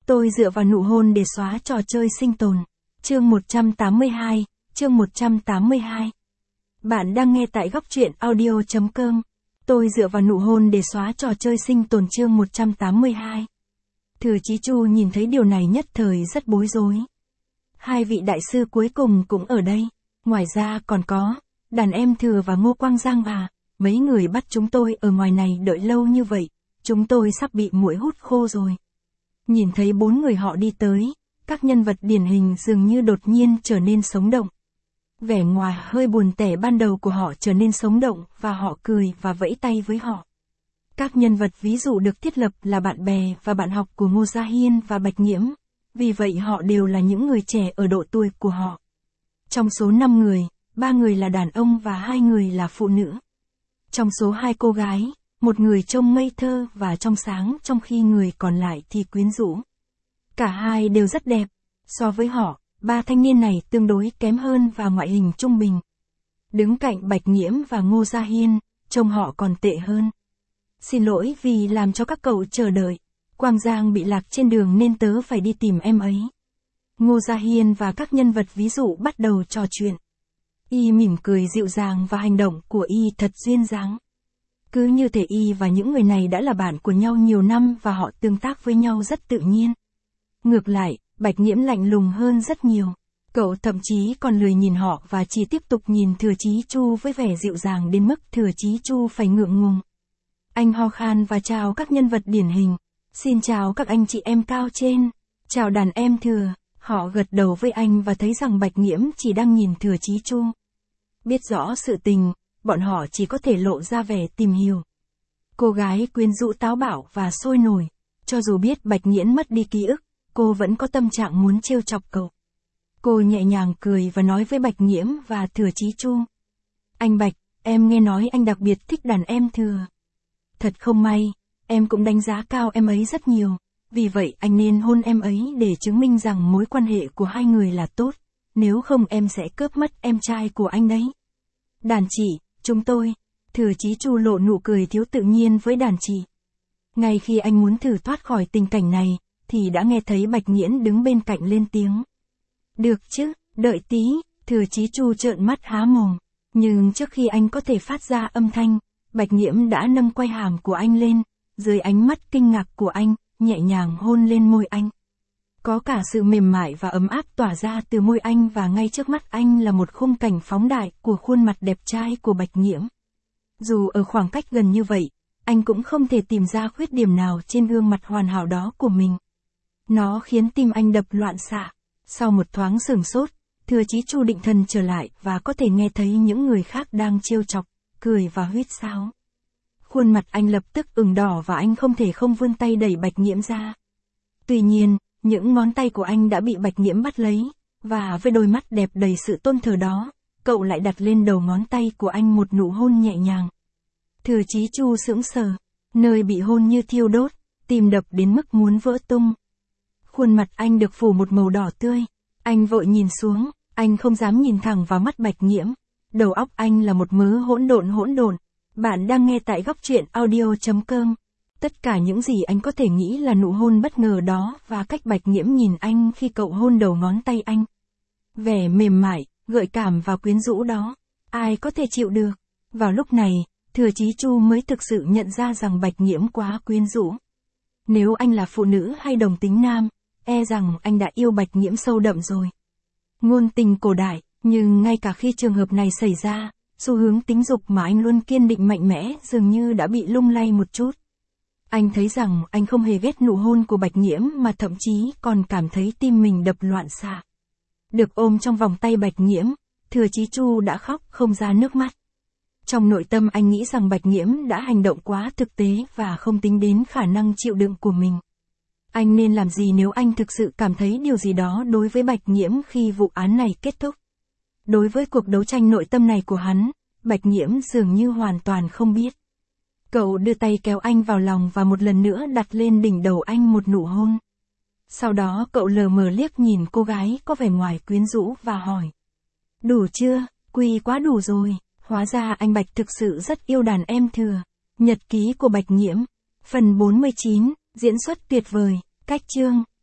Tôi dựa vào nụ hôn để xóa trò chơi sinh tồn. Chương 182, chương 182. Bạn đang nghe tại góc truyện audio.com. Tôi dựa vào nụ hôn để xóa trò chơi sinh tồn chương 182. Thừa Chí Chu nhìn thấy điều này nhất thời rất bối rối. Hai vị đại sư cuối cùng cũng ở đây. Ngoài ra còn có, đàn em Thừa và Ngô Quang Giang à, mấy người bắt chúng tôi ở ngoài này đợi lâu như vậy, chúng tôi sắp bị muỗi hút khô rồi. Nhìn thấy bốn người họ đi tới, các nhân vật điển hình dường như đột nhiên trở nên sống động. Vẻ ngoài hơi buồn tẻ ban đầu của họ trở nên sống động và họ cười và vẫy tay với họ. Các nhân vật ví dụ được thiết lập là bạn bè và bạn học của Ngô Gia Hiên và Bạch Nghiễm, vì vậy họ đều là những người trẻ ở độ tuổi của họ. Trong số 5 người, 3 người là đàn ông và 2 người là phụ nữ. Trong số 2 cô gái, một người trông ngây thơ và trong sáng trong khi người còn lại thì quyến rũ. Cả hai đều rất đẹp. So với họ, 3 thanh niên này tương đối kém hơn và ngoại hình trung bình. Đứng cạnh Bạch Nghiễm và Ngô Gia Hiên, trông họ còn tệ hơn. Xin lỗi vì làm cho các cậu chờ đợi. Quang Giang bị lạc trên đường nên tớ phải đi tìm em ấy. Ngô Gia Hiên và các nhân vật ví dụ bắt đầu trò chuyện. Y mỉm cười dịu dàng và hành động của Y thật duyên dáng. Cứ như thể Y và những người này đã là bạn của nhau nhiều năm và họ tương tác với nhau rất tự nhiên. Ngược lại, Bạch Nghiễm lạnh lùng hơn rất nhiều. Cậu thậm chí còn lười nhìn họ và chỉ tiếp tục nhìn Thừa Chí Chu với vẻ dịu dàng đến mức Thừa Chí Chu phải ngượng ngùng. Anh ho khan và chào các nhân vật điển hình. Xin chào các anh chị em cao trên. Chào đàn em Thừa. Họ gật đầu với anh và thấy rằng Bạch Nghiễm chỉ đang nhìn Thừa Chí Chu. Biết rõ sự tình, bọn họ chỉ có thể lộ ra vẻ tìm hiểu. Cô gái quyến rũ táo bạo và sôi nổi. Cho dù biết Bạch Nghiễm mất đi ký ức, cô vẫn có tâm trạng muốn trêu chọc cậu. Cô nhẹ nhàng cười và nói với Bạch Nghiễm và Thừa Chí Chu. Anh Bạch, em nghe nói anh đặc biệt thích đàn em Thừa. Thật không may, em cũng đánh giá cao em ấy rất nhiều. Vì vậy anh nên hôn em ấy để chứng minh rằng mối quan hệ của hai người là tốt. Nếu không em sẽ cướp mất em trai của anh đấy. Đàn chị, chúng tôi. Thừa Chí Chu lộ nụ cười thiếu tự nhiên với đàn chị. Ngay khi anh muốn thử thoát khỏi tình cảnh này, thì đã nghe thấy Bạch Nghiễm đứng bên cạnh lên tiếng. Được chứ, đợi tí, Thừa Chí Chu trợn mắt há mồm. Nhưng trước khi anh có thể phát ra âm thanh, Bạch Nghiễm đã nâng quai hàm của anh lên, dưới ánh mắt kinh ngạc của anh, nhẹ nhàng hôn lên môi anh. Có cả sự mềm mại và ấm áp tỏa ra từ môi anh và ngay trước mắt anh là một khung cảnh phóng đại của khuôn mặt đẹp trai của Bạch Nghiễm. Dù ở khoảng cách gần như vậy, anh cũng không thể tìm ra khuyết điểm nào trên gương mặt hoàn hảo đó của mình. Nó khiến tim anh đập loạn xạ. Sau một thoáng sửng sốt, Thừa Chí Chu định thần trở lại và có thể nghe thấy những người khác đang trêu chọc, cười và huýt sáo. Khuôn mặt anh lập tức ửng đỏ và anh không thể không vươn tay đẩy Bạch Nghiễm ra. Tuy nhiên, những ngón tay của anh đã bị Bạch Nghiễm bắt lấy, và với đôi mắt đẹp đầy sự tôn thờ đó, cậu lại đặt lên đầu ngón tay của anh một nụ hôn nhẹ nhàng. Thừa Chí Chu sững sờ, nơi bị hôn như thiêu đốt, tim đập đến mức muốn vỡ tung. Khuôn mặt anh được phủ một màu đỏ tươi, anh vội nhìn xuống, anh không dám nhìn thẳng vào mắt Bạch Nghiễm. Đầu óc anh là một mớ hỗn độn. Bạn đang nghe tại góc truyện audio.com. Tất cả những gì anh có thể nghĩ là nụ hôn bất ngờ đó và cách Bạch Nghiễm nhìn anh khi cậu hôn đầu ngón tay anh. Vẻ mềm mại, gợi cảm và quyến rũ đó, ai có thể chịu được. Vào lúc này, Thừa Chí Chu mới thực sự nhận ra rằng Bạch Nghiễm quá quyến rũ. Nếu anh là phụ nữ hay đồng tính nam, e rằng anh đã yêu Bạch Nghiễm sâu đậm rồi. Ngôn tình cổ đại, nhưng ngay cả khi trường hợp này xảy ra, xu hướng tính dục mà anh luôn kiên định mạnh mẽ dường như đã bị lung lay một chút. Anh thấy rằng anh không hề ghét nụ hôn của Bạch Nghiễm mà thậm chí còn cảm thấy tim mình đập loạn xạ. Được ôm trong vòng tay Bạch Nghiễm, Thừa Chí Chu đã khóc không ra nước mắt. Trong nội tâm anh nghĩ rằng Bạch Nghiễm đã hành động quá thực tế và không tính đến khả năng chịu đựng của mình. Anh nên làm gì nếu anh thực sự cảm thấy điều gì đó đối với Bạch Nghiễm khi vụ án này kết thúc? Đối với cuộc đấu tranh nội tâm này của hắn, Bạch Nghiễm dường như hoàn toàn không biết. Cậu đưa tay kéo anh vào lòng và một lần nữa đặt lên đỉnh đầu anh một nụ hôn. Sau đó cậu lờ mờ liếc nhìn cô gái có vẻ ngoài quyến rũ và hỏi. Đủ chưa, Quy quá đủ rồi, hóa ra anh Bạch thực sự rất yêu đàn em Thừa. Nhật ký của Bạch Nghiễm, phần 49, diễn xuất tuyệt vời, cách chương.